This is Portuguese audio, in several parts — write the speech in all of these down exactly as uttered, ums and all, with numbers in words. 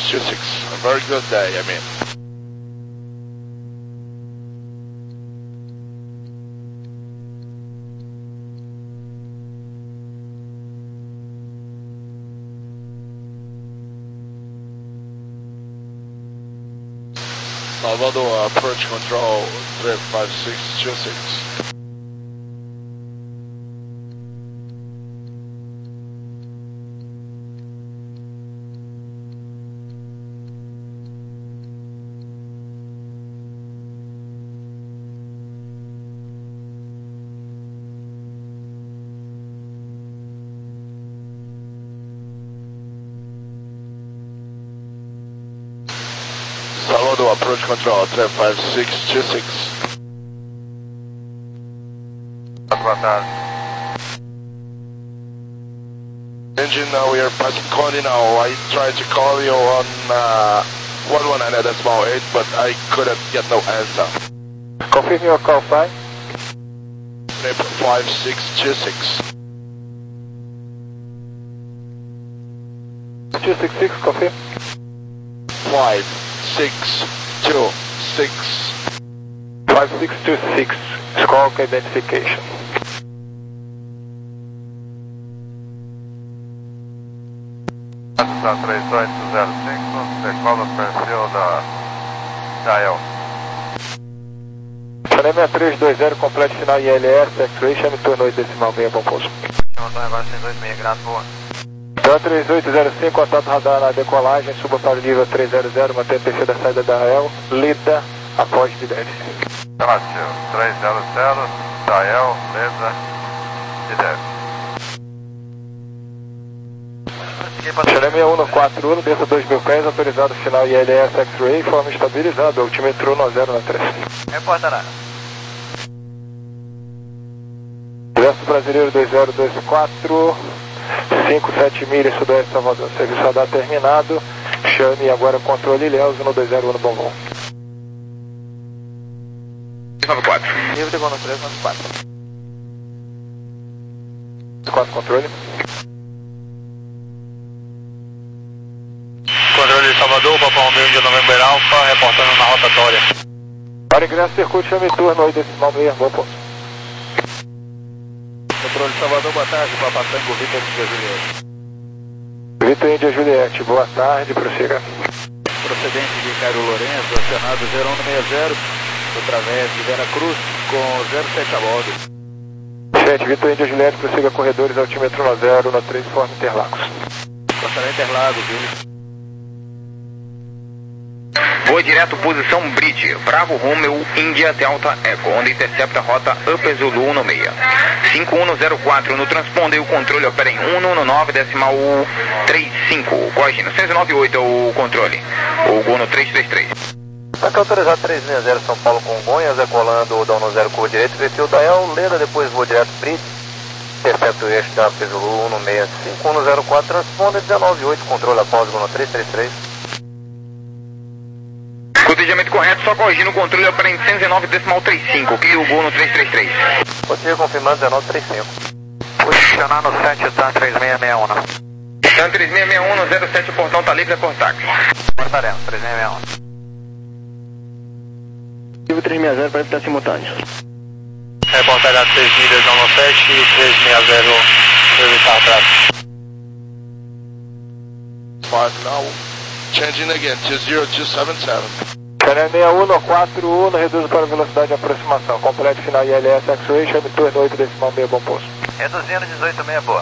two six. A very good day, I mean. Salvador, approach control three five six two six. Salvador, approach control three five six two six. Boa tarde. Engine, uh, we are passing Conde now. I tried to call you on uh, one one nine decimal eight, but I couldn't get no answer. Confirm your call sign. three five six two six. two six six, confirm. five six two six. five six two six, squawk identification. três oito zero cinco, decola o perfil da Dial. Channel seis três dois zero, complete final I L S, X-Ray, chame turno oito decimal meia, bom pouso. Chama agora três oito seis, grado, boa. Então três oito zero cinco, contato radar na decolagem, suba para o nível três zero zero, mantém P C da saída da A E L, lida após de dez. Relativo, três zero zero, Dial, leda de dez. Channel seis um quatro um, desça dois mil pés, autorizado final I L S X-Ray, forma estabilizado, altímetro um zero um três. Reportará. Exército Brasileiro dois zero dois quatro, cinco sete milhas sudoeste Salvador, serviço radar terminado, chame agora controle Ilhéus um dois zero um no bom voo. nove quatro. Nível de voo no três nove quatro. quatro controle. Controle de Salvador, Papa Romeo de November Alpha, reportando na rotatória. Para ingresso, circuito, chame turno oito decimal meia, bom ponto. Controle de Salvador, boa tarde, Papa Tango, Vitor Índia Juliette. Vitor Índia Juliette, boa tarde, prossiga. Procedente de Cairo Lourenço, acionado zero um sessenta, através de Vera Cruz, com zero sete a bordo. sete, Vitor Índia Juliette, prossiga corredores, altímetro um zero um três, forma Interlagos. Passará Interlagos, viu? Voo direto, posição Bridge, Bravo Romeo, Índia Delta Echo, onde intercepta a rota Upper Zulu um seis. cinco um zero quatro no transponder, o controle opera em cento e nove decimal trinta e cinco. Corrigindo, cento e noventa e oito é o controle, o Gol no três três três. Tanque autorizado três seis zero São Paulo Congonhas, decolando da um zero curva direito, perfil da E L, leda, depois voo direto Bridge, intercepta o eixo da Upper Zulu um seis. cinco um zero quatro, transponder dezenove oito, controle após Gol no três três três. Cotejamento correto, só corrigindo o controle opera em cento e nove decimal trinta e cinco, que o Gol no três três três. Coteja confirmando dezenove trinta e cinco. Posicionar no sete, TAM três seis seis um. TAM três seis seis um no zero sete, o portão está livre, é por táxi. Portaremos, três seis seis um. Nível três seis zero para evitar simultâneo. Reportará três milhas não no teste e três seis zero para evitar atraso. Five now. Changing again to zero two seven seven. Channel seis um quatro um, reduzo para velocidade de aproximação. Complete final I L S X-Ray, chame turno oito decimal meia, bom pouso. Reduzindo dezoito meia, boa.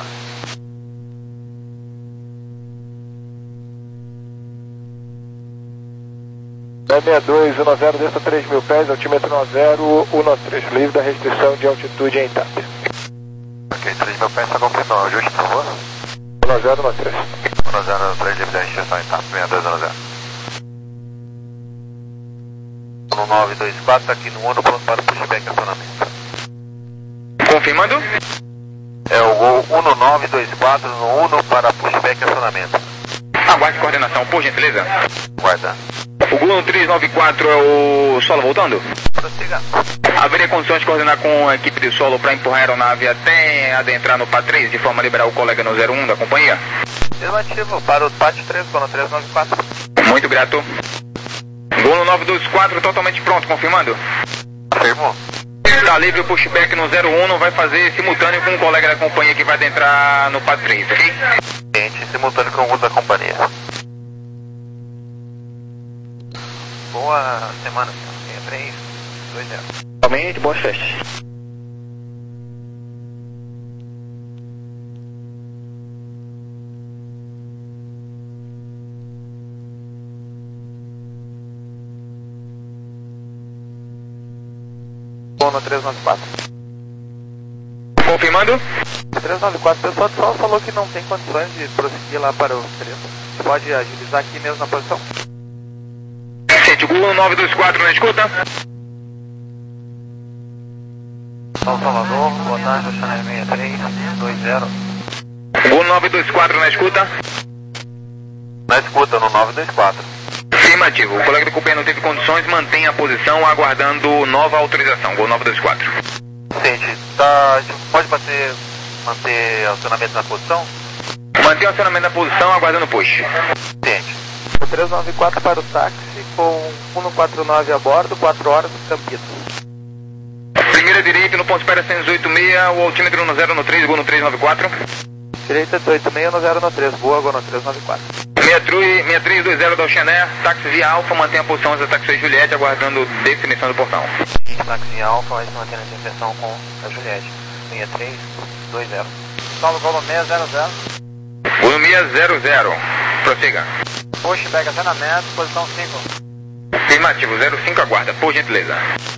seis dois um zero, desça três mil pés, altímetro um zero um três, livre da restrição de altitude em TAP. Ok, três mil pés, está confirmando. Ajuste, por favor. um zero um três. um zero um três, livre da restrição em TAP, seis dois um zero. um nove dois quatro, aqui no Uno, pronto para o pushback acionamento. Confirmando? É o Gol um nove dois quatro no Uno para pushback acionamento. Aguarde coordenação, por gentileza. Guarda. O Gol no três nove quatro é o solo voltando? Prossiga. Haveria condições de coordenar com a equipe de solo para empurrar a aeronave até adentrar no P A três, de forma a liberar o colega no zero um da companhia? Afirmativo, para o P A T três, com o três nove quatro. Muito grato. Gol no nove dois quatro, totalmente pronto, confirmando? Afirmou. Está livre o pushback no zero um, vai fazer simultâneo com um colega da companhia que vai adentrar no P A D três, ok? Ciente, simultâneo com o da companhia. Boa semana, seis três dois zero. Totalmente, boas festas. No três nove quatro. Confirmando? três nove quatro, o pessoal só falou que não tem condições de prosseguir lá para o três. Pode agilizar aqui mesmo na posição? Gente, Gol nove dois quatro na escuta. São Salvador, boa tarde, Chanel seis três dois zero. Gol nove dois quatro na escuta. Na escuta, no nove dois quatro. Afirmativo. O colega da companhia não teve condições, mantém a posição aguardando nova autorização. Gol nove dois quatro. Gente, tá, a gente pode bater, manter acionamento na posição? Mantém o acionamento na posição, aguardando push. Gente. O três nove quatro para o táxi com um quatro nove a bordo, quatro horas no Campinas. Primeira direita no ponto espera cento e dezoito seis, o altímetro no zero no três, Gol no três nove quatro. Direita dezoito seis no zero no três, boa, Gol no três nove quatro. seis três dois zero da Oceaner, táxi via Alfa, mantém a posição da táxi Juliette, aguardando definição do portão. Táxi Alfa, vai se manter na definição com a Juliette. seis três dois zero. Solo Gol no seis zero zero. Gol no seis zero zero. Prossiga. Push, pega acionamento, posição cinco. Afirmativo, zero cinco aguarda, por gentileza.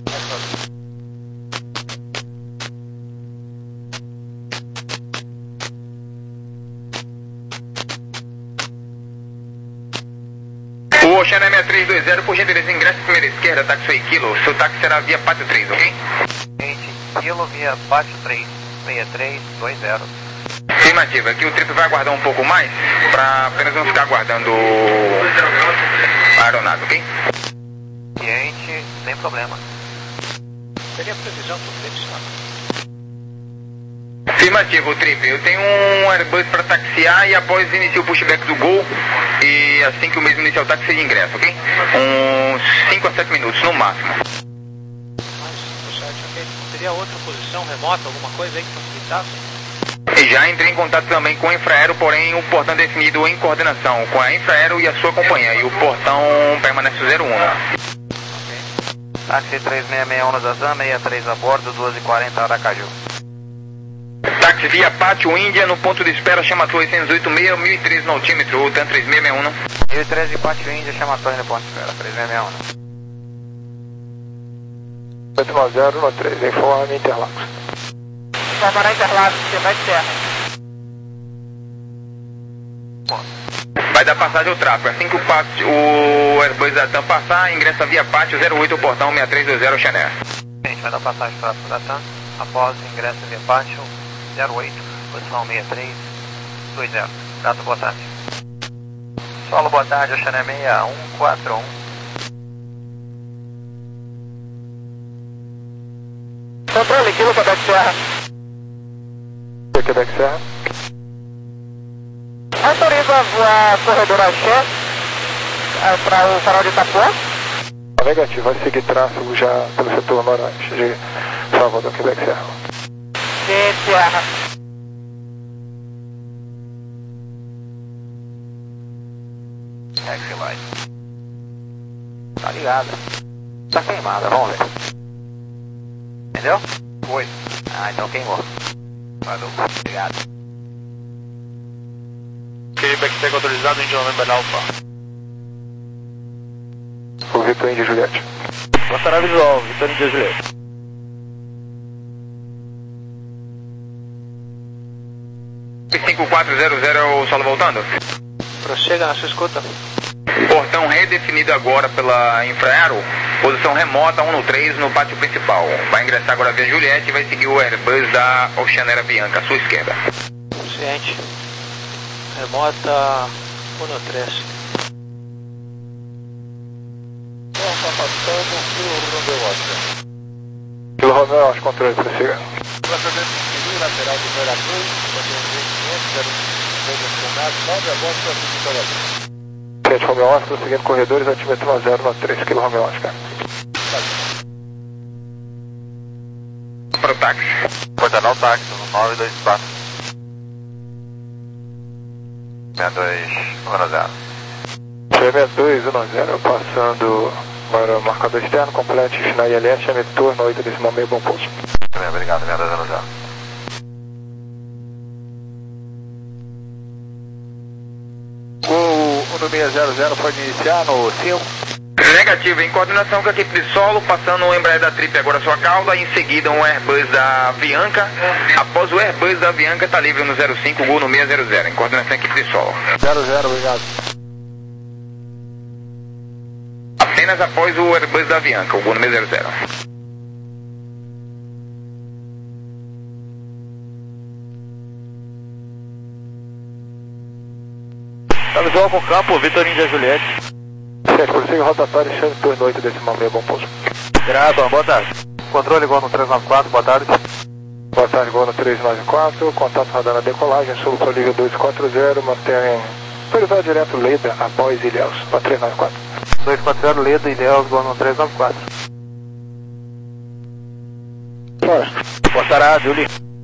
O Oceaner seis três dois zero, por gentileza, ingresse primeira esquerda, táxi aí, Kilo. Seu táxi será via Pátio três, ok? Gente, Kilo via Pátio três, seis três dois zero. Afirmativa, aqui o trip vai aguardar um pouco mais, para apenas não ficar aguardando a aeronave, ok? Ciente, sem problema. Seria previsão para o trip, senhor? Afirmativo, trip. Eu tenho um Airbus para taxiar e após inicio o pushback do Gol, e assim que o mesmo iniciar o táxi de ingresso, ok? Uns cinco a sete minutos no máximo. Mais cinco, sete, ok. Teria outra posição remota, alguma coisa aí que facilitasse? E já entrei em contato também com o Infraero, porém o portão é definido em coordenação com a Infraero e a sua companhia, e o portão permanece zero um. Táxi três seis seis um no Zazan, seis três a bordo, duas e quarenta Aracaju. Táxi via Pátio Índia, no ponto de espera, chama Torre cento e dezoito seis, mil e treze no altímetro, o TAN três seis seis um. mil e treze Pátio Índia, chama Torre no ponto de espera, três seis seis um. oito nove zero no três, informe Interlagos. Informará Interlagos, você vai de terra. Vai dar passagem ao tráfego. Assim que o, pátio, o Airbus da TAM passar, ingressa via Pátio zero oito, o portão seis três dois zero, Chanel. Gente, vai dar passagem para o da TAM. Após ingresso via Pátio zero oito, posição seis três dois zero. Gato, boa tarde. Solo, boa tarde, Chanel seis um quatro um. Controle, Kilo, Quebec Serra. Quebec Serra. Autoriza voar corredor Axé para o farol de Itapuã? Negativo, vai seguir tráfego já pelo setor noroeste de Salvador, Quebec Serra. Sim, Serra. Taxi light. Tá ligada. Tá queimada, vamos ver. Entendeu? Foi. Ah, então queimou. Valeu, obrigado. Quebec Tech autorizado, Índia November Alpha. O Vitor Índia Juliette. Mostrar visual, Vitor Índia Juliette. cinco quatro zero zero, o solo voltando. Prossiga na sua escuta. Portão redefinido agora pela Infraero, posição remota um no três no pátio principal. Vai ingressar agora via Juliette e vai seguir o Airbus da Oceanera Bianca, à sua esquerda. Ciente. Remota um no três. Está passando o Romeu Oscar. Kilo Romeu, aos controles, prossiga. Lançamento civil, lateral do Veracruz, quinhentos, zero, acionado, nove a bordo, para sete Romeo Oscar, seguindo corredores, altímetro um zero no três Kilo Romeo Oscar. Para o táxi. Coordenar o táxi, no nove dois quatro. sessenta e dois, um zero. sessenta e dois, um zero, passando para o marcador externo, complete, final I L S, chame turno oito decimal meio, bom pouso. Obrigado, sessenta e dois, um zero. O Uno seis zero zero pode iniciar no cinco. Negativo, em coordenação com a equipe de solo, passando o Embraer da Trip agora a sua cauda, em seguida um Airbus da Avianca. Após o Airbus da Avianca, está livre no zero cinco, Gol no seis zero zero, em coordenação com a equipe de solo. zero zero, obrigado. Apenas após o Airbus da Avianca, o Gol no seis zero zero. Tá visual com o campo, Vitor Índia Juliette. sete, prossiga rotatório, chame turno oito decimal meio, bom pouso. Grato, boa tarde. Controle Gol no três nove quatro, boa tarde. Boa tarde, Gol no três nove quatro, contato radar na decolagem, sul para liga dois quatro zero, mantém prioridade direto Leda, após Ilhéus, para três nove quatro. dois quatro zero, Leda, Ilhéus, Gol no três nove quatro. Bora. Boa tarde, Juli.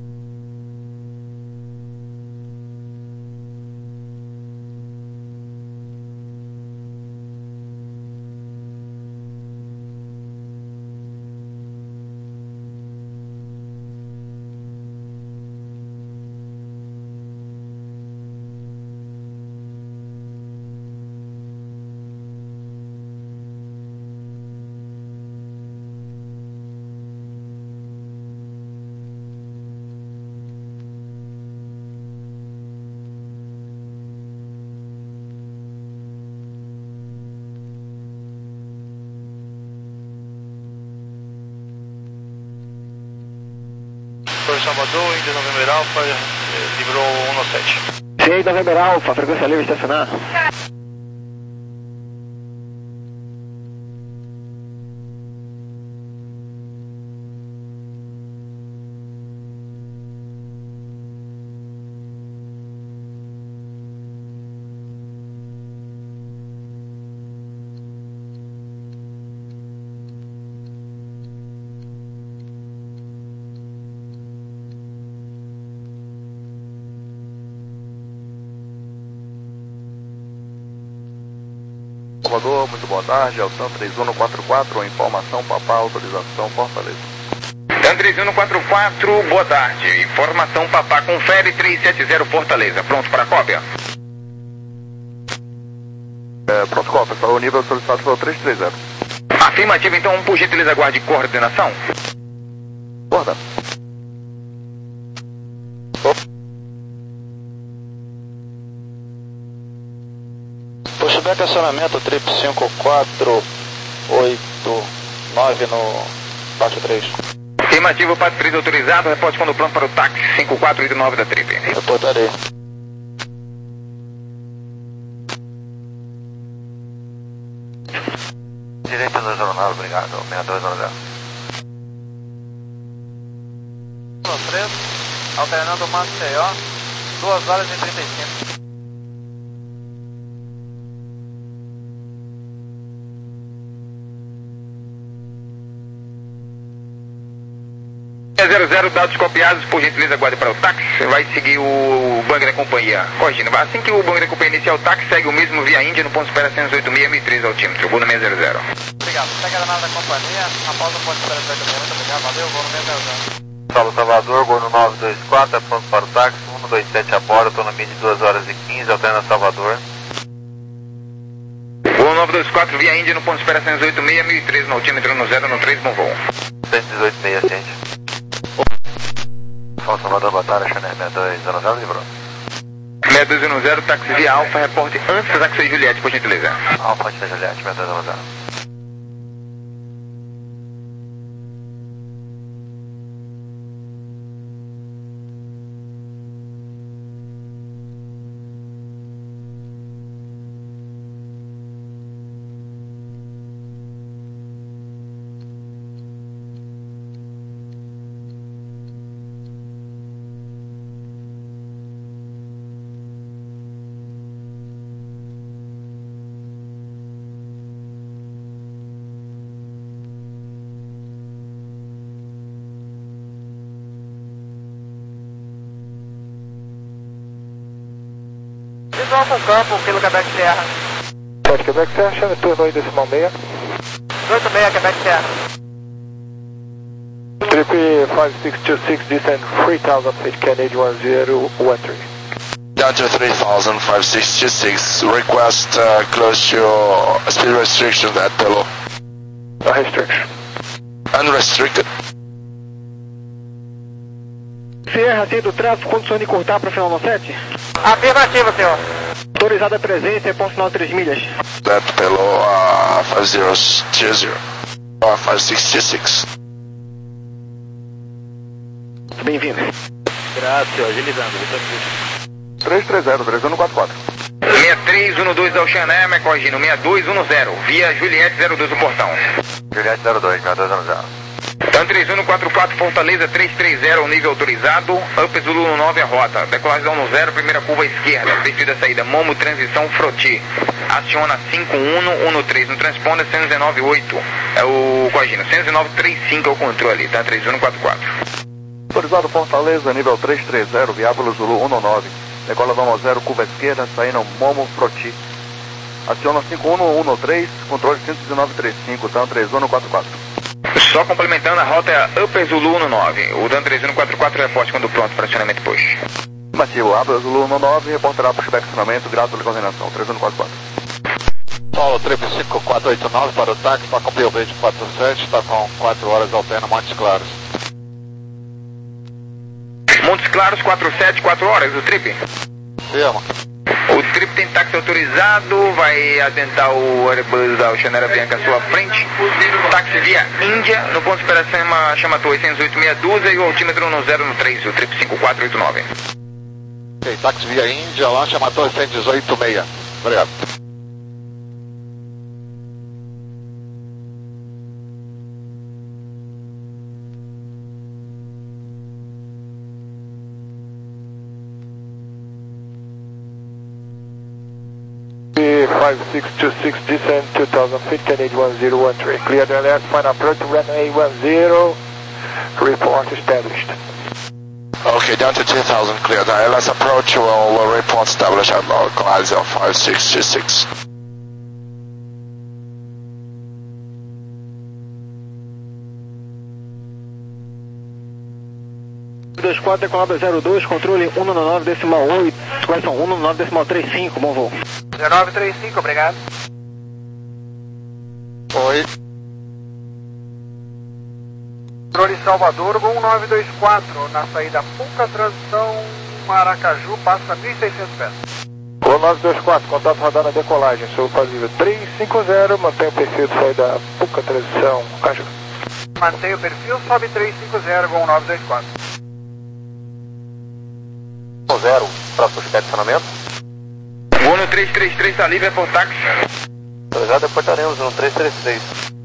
Por Salvador, Índia November Alpha, livrou um sete. Sim, November Alpha, frequência livre, estacionar. Salvador, muito boa tarde, Altan três um quatro quatro, informação, papá, autorização, Fortaleza. Dan três um quatro quatro, boa tarde. Informação papá, confere três sete zero Fortaleza. Pronto para a cópia? É, pronto, cópia, para o nível solicitado foi o três três zero. Afirmativo, então, por gentileza, aguarde coordenação. Guarda. Pushback acionamento, trip cinco quatro oito nove no parte três. Afirmativo, parte três autorizado, reporte quando pronto para o táxi cinco quatro oito nove da Trip. Reportarei. Direito da jornada, obrigado, seis dois um zero. três, alternando o Manto C O, duas horas e trinta e cinco. zero zero, dados copiados, por gentileza, aguarde para o táxi. Vai seguir o banco da companhia. Corrigindo, assim que o banco da companhia iniciar o táxi, segue o mesmo via Índia no ponto espera cento e oito mil e três altímetro, voo no seis zero zero. Obrigado, segue a danada da companhia, após o ponto espera cento e oito mil, muito obrigado, valeu, voo no seis zero zero. Saulo Salvador, voo no nove dois quatro, é pronto para o táxi, um dois sete a bordo, autonomia de duas horas e quinze, alterna Salvador. Voo nove dois quatro, via Índia no ponto espera cento e oito mil e três no altímetro no zero no três, bom voo. cento e dezoito meia, gente. Saulo Salvador, boa tarde, Chanel seis dois zero zero, livrou. seis dois um zero, táxi via Alfa, reporte antes da táxi Juliette, por gentileza. Alfa de Juliette, seis dois zero zero. visual com campo pelo Quebec Serra. Pode Quebec Serra, chame turno aí decimal meia. oito seis, Quebec Serra. Trip five six two six, descend three thousand feet, Canadian one zero one three. Down to three thousand, five six two six, request uh, close to speed restriction at below. No restriction. Unrestricted. Sierra, do tráfego, condições de cortar para final no sete? Afirmativo, senhor. Autorizada a presença, ponto final três milhas. That below uh, five zero two zero, uh, five six two six. Bem-vindo. Graças, agilizando. três três zero, três um quatro quatro. seis três um dois Ocean Air, me corrigindo, seis dois um zero, via Juliette zero dois, o portão. Juliette zero dois, seis dois um zero. TAM três um quatro quatro, Fortaleza três três zero, nível autorizado, Up Zulu nove a rota, decolagem no zero, primeira curva esquerda, perfil da saída, Momo, transição Froti, aciona cinco um um três no transponder, cento e dezenove oito, é o corrigindo, cento e dezenove trinta e cinco é o controle, TAM três um quatro quatro. Autorizado Fortaleza, nível três três zero, Viábulo Zulu um nove, decola no zero, curva esquerda, saindo Momo, Froti, aciona cinco um um três, controle cento e dezenove trinta e cinco, TAM três um quatro quatro. Só complementando, a rota é Upper Zulu nove. O TAM três um quatro quatro reporte quando pronto para acionamento push. Afirmativo, Upper Zulu nove, reportará pushback de acionamento, grato pela coordenação, três um quatro quatro. Paulo, trip cinco quatro oito nove para o táxi, para cumprir o bridge quatro sete, está com quatro horas alterna Montes Claros. Montes Claros, quatro sete, quatro horas, o trip? Firma. O trip tem táxi autorizado, vai atentar o Airbus da Ocean Bianca à sua frente. Táxi via Índia, no ponto de esperação chama Torre oitocentos e oito meia dúzia e o altímetro no zero no três, o trip cinco quatro oito nove. Ok, táxi via Índia, lá chama Torre cento e dezoito meia. Obrigado. five six two six, descend two thousand feet, Canadian one zero one three. Clear the left, final approach, runway one zero, report established. Okay, down to two thousand, clear the L S approach, we'll, we'll report established at localizer five six two six. dois quatro, decolada zero dois, controle um nove decimal oito, correção um nove decimal trinta e cinco, bom voo. zero nove trinta e cinco, obrigado. Oi. Controle Salvador, um nove dois quatro, na saída Puca, transição Maracaju, passa mil e seiscentos pés. um nove dois quatro, contato radar na decolagem, sou fazível três cinco zero, mantém o perfil de saída Puca, transição Caju. Mantém o perfil, sobe três cinco zero, um nove dois quatro. zero, para pushback de acionamento. Voo no três três três, está livre, é por táxi. Autorizado, reportaremos no três três três.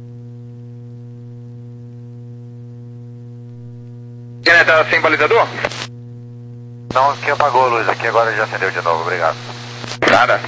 Quem tá sem balizador? Não, aqui apagou a luz, aqui agora já acendeu de novo, obrigado. Nada.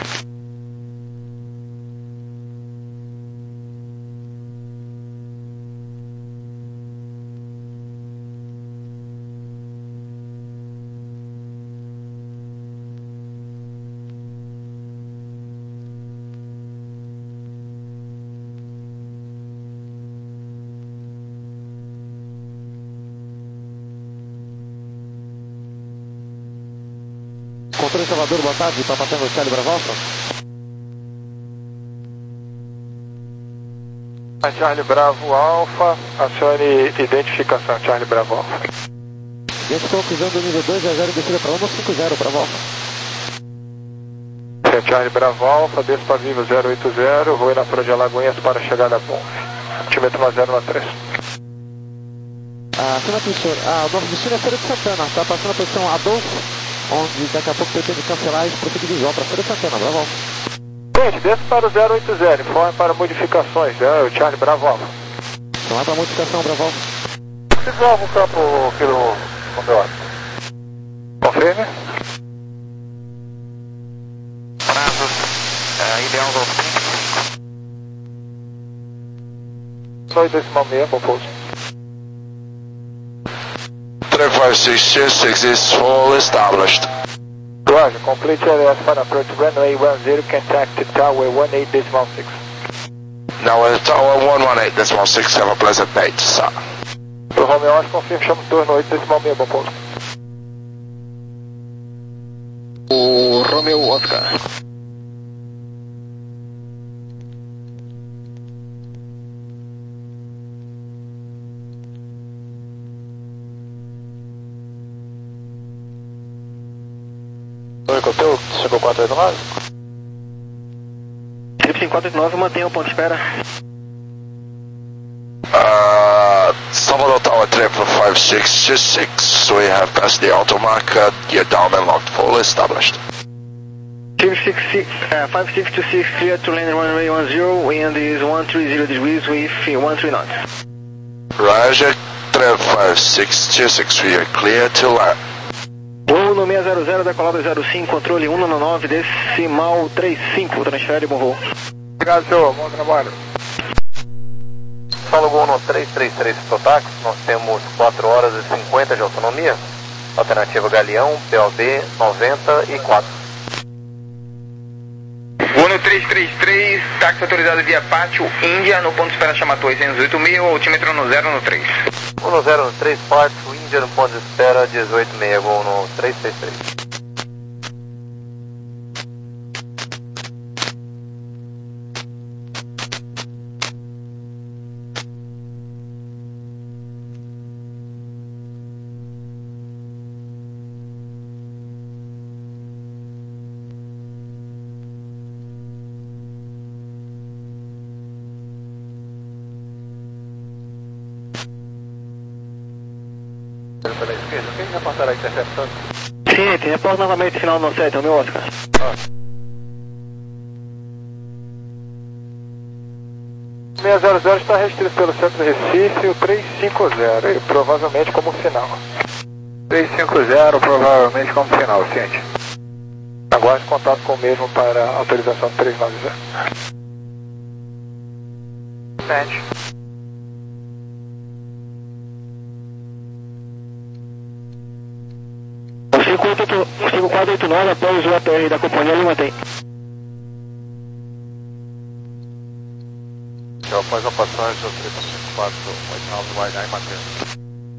Controle Salvador, boa tarde, está passando o Charlie Bravo Alpha? Charlie Bravo Alpha, acione identificação, Charlie Bravo Alpha. Identificação cruzando o nível dois a zero, descida para um cinco zero, Bravo Alpha. Charlie Bravo Alpha, desce para vivo zero oito zero, voe na Praia de Alagoinhas para a chegada a Ponte. Altímetro zero três. Ah, senhor, senhor, ah, o nosso destino é Feira de Santana, está passando a posição Adolfo, onde daqui a pouco pretende cancelar e prosseguir visual para Feira de Santana, Bravo Alpha. Gente, desce para o zero oito zero, informe para modificações, é o Charlie Bravo Alpha. Não é para modificação, Bravo Alpha. Visual com campo pelo conteúdo. Confirme. Prazo, uh, ideal do Só decimal meia, bom pouso. Three five six two six is full established. Roger, complete L S for approach runway one zero, contact tower one eight decimal six. Now we're tower one one eight decimal six, have a pleasant night, sir. Pro Romeo Oscar, confirma, chama turno oito decimal seis, bom pouso. O Romeo Oscar. Oi, Coteu, cinco quatro oito nove. cinco quatro oito nove, mantenha o ponto de espera. Uh, Salvador Tower triple five six two six, we have passed the auto marker, gear down and locked, full established. five six two six, clear to land runway one zero, wind is one three zero degrees with one three knots. Roger, triple five six two six, we are clear to land. Voo no seis zero zero, decolado zero cinco, controle um nove, decimal trinta e cinco, transfere, bom voo. Obrigado, senhor, bom trabalho. Solo Gol no três três três Protax, nós temos quatro horas e cinquenta de autonomia. Alternativa Galeão, P O B noventa e quatro. Voo no três três três, táxi autorizado via Pátio, Índia, no ponto de espera Chamatou oitocentos e oito mil, altímetro no zero no três. Voo no zero no três, Pátio, Índia, no ponto de espera dezoito seis, Gol no três três três. Pela esquerda, quem já passaram a interceptação? Sim, tem reporte novamente, final no sete, é o meu Oscar. Ah. seis zero zero está restrito pelo centro Recife, o três cinco zero, e provavelmente como final. três cinco zero, provavelmente como final, ciente. Aguarde contato com o mesmo para a autorização do três nove zero. Ciente. cinco quatro oito nove, após o A T R da companhia, ele mantém. Então, após a passagem do três cinco quatro oito nove do Guainá e mantém.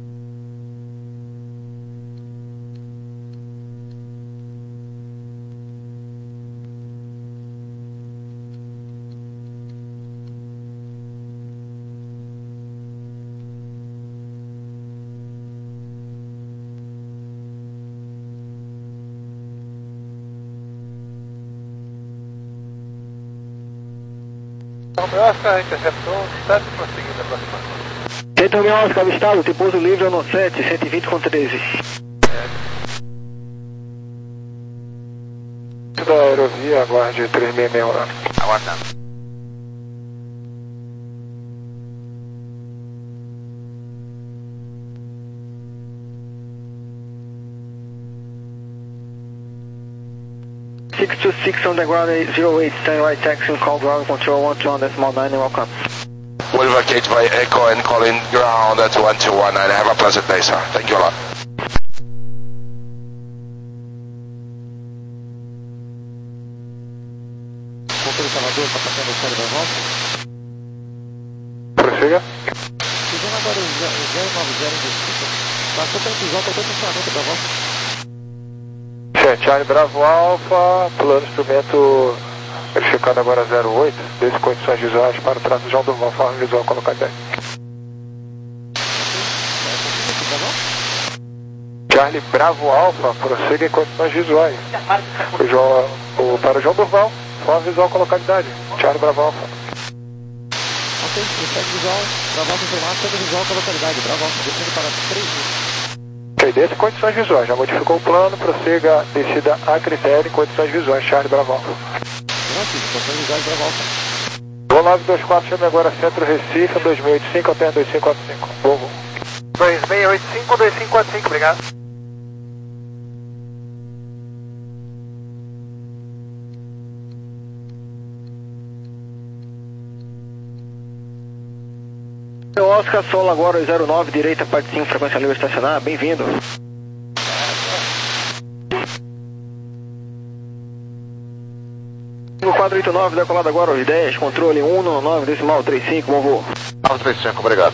Romeo Oscar, interceptou, sete prosseguindo a aproximação. Centro Romeo Oscar, avistado, tem pouso livre no sete, cento e vinte com treze. Da aerovia, aguarde três seis seis um. Aguardando. six two six on the ground, zero eight, stand right taxi, call ground control one two one decimal nine, welcome. We'll vacate by Echo and call in ground at one two one nine. Have a pleasant day, sir. Thank you a lot. Controle Salvador, está passando o código da volta. Prossiga. Fizendo agora o zero nove zero indeciso. Passou pelo episódio, até o funcionamento da volta. Charlie Bravo Alpha, plano instrumento verificando agora zero oito, desde condições visuais para o traço João Durval, forma visual colocar dez. Charlie Bravo Alpha, prossiga em condições visuais. O João, o, para o João Durval, forma visual colocar idade. Charlie Bravo Alpha. Ok, reflexo visual, Bravo Alpha informado, centro visual com localidade, Bravo Alpha, descendo para três. Ok, desde condições visuais, já modificou o plano, prossiga descida a critério em condições visuais, Charlie Bravo Alpha. Condições visuais, Bravo Alpha. Voo nove dois quatro, chame agora Centro Recife, dois mil e oitenta e cinco, até dois cinco quatro cinco. Voo, voo. dois seis oito cinco, dois cinco quatro cinco, obrigado. Oscar, solo agora zero nove, direita, parte cinco, frequência livre estacionar, bem-vindo. quatro oito nove, decolado agora aos dez, controle um no nove, decimal trinta e cinco, bom voo. nove três cinco, obrigado.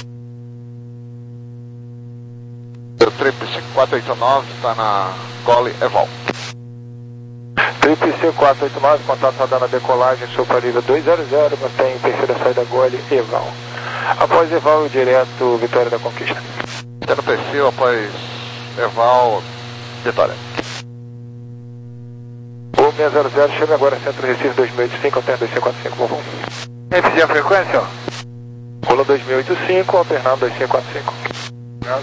Trip cinco quatro oito nove, está na Gole Eval. Trip cinco quatro oito nove, contato rodando a decolagem, Supra nível dois zero zero, mantém terceira saída Gole Eval. Após Eval, direto Vitória da Conquista. Está no perfil, após Eval, Vitória. O seis zero zero, chega agora Centro Recife dois mil e oitenta e cinco, alterne dois cinco quatro cinco, bom voo. F G a frequência? Pula dois mil e oitenta e cinco, alternando dois cinco quatro cinco. Obrigado.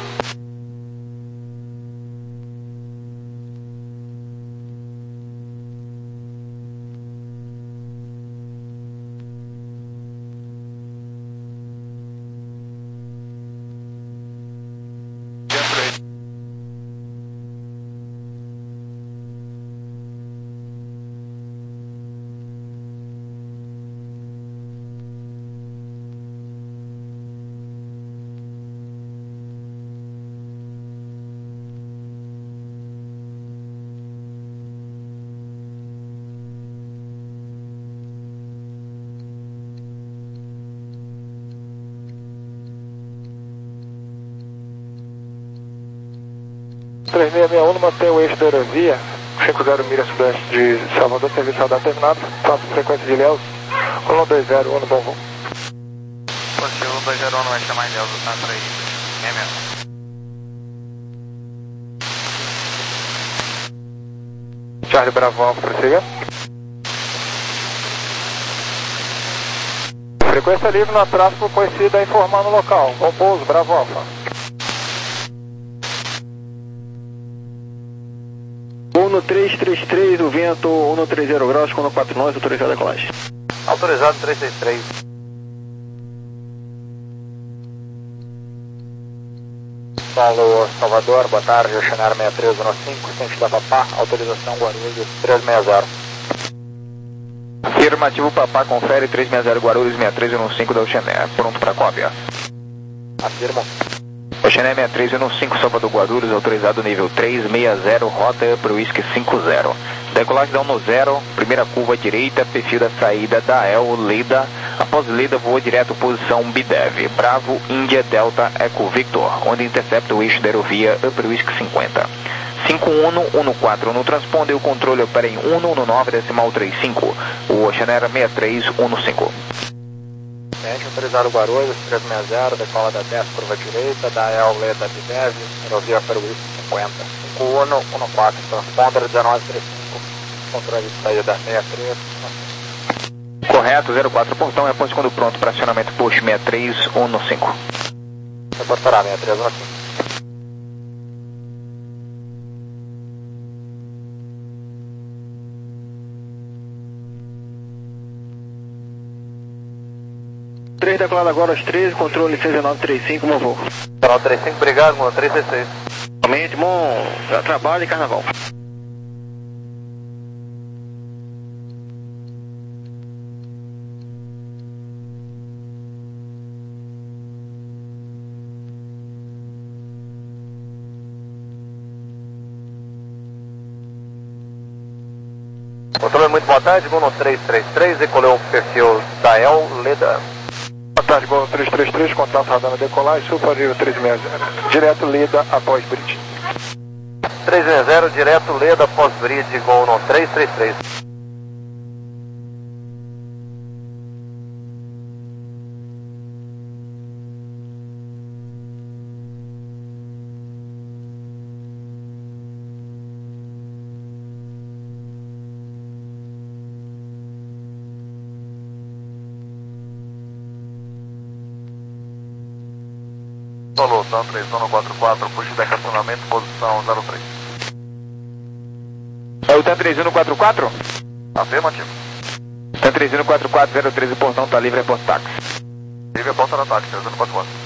três seis seis um, mantém o eixo da aerovia, cinco zero milha sudeste de Salvador, serviço radar terminado, próxima frequência de Ilhéus, um dois zero um, bom voo. Positivo, um dois zero um vai chamar Ilhéus, tá por aí, é mesmo. Charlie Bravo Alfa, prossiga. Frequência livre no tráfego conhecida a informar no local, bom pouso, Bravo Alfa. um três três três, o vento um trinta graus, quando quatro nós, autorizado a decolagem. Autorizado três seis três. Paulo Salvador, boa tarde, Oceanário seis três um cinco, sentido da Papá, autorização Guarulhos três seis zero. Afirmativo Papá, confere três seis zero Guarulhos seis três um cinco da Oceanário, pronto para cópia. Afirmo. Oceanário seis três um cinco, Salvador Guarulhos, autorizado nível três seis zero, rota para o Whisky cinco zero. Decolagem da um zero, primeira curva direita, perfil da saída da El Leda. Após Leda, voa direto posição B D E V. Bravo, Índia, Delta, Eco Victor, onde intercepta o eixo da aerovia Upper Whisky cinquenta. cinco um um quatro no transponder, o controle opera em um um nove decimal trinta e cinco. O Oceanário seis três um cinco. Autorizado Guarulhos três seis zero, decola da dez, curva direita, da El Leda B D E V, aerovia Upper Whisky cinquenta. cinco um um quatro, transponder dezenove trinta e cinco, controle de saída seis três. Correto, zero quatro portão, reponte quando pronto para acionamento post seis três um cinco. Reportará seis três um cinco. três decolado agora aos treze, controle seis nove três cinco, bom voo. Canal trinta e cinco, obrigado, mano, três seis seis. Somente, bom trabalho e carnaval. Controle, muito boa tarde, Gol três três três, decolou o perfil da El Leda. Boa tarde, Gol três três três, contato radar decolagem, Supra nível três seis zero, direto Leda após bridge. três seis zero, direto Leda após bridge, Gol no três três três. Solo, Tan três um quatro quatro, push deck acionamento, posição zero três. É o Tan três um quatro quatro? Afirmativo. Tan três um quatro quatro, zero treze, portão tá livre, é porto táxi. Livre a porta da táxi, três um quatro quatro.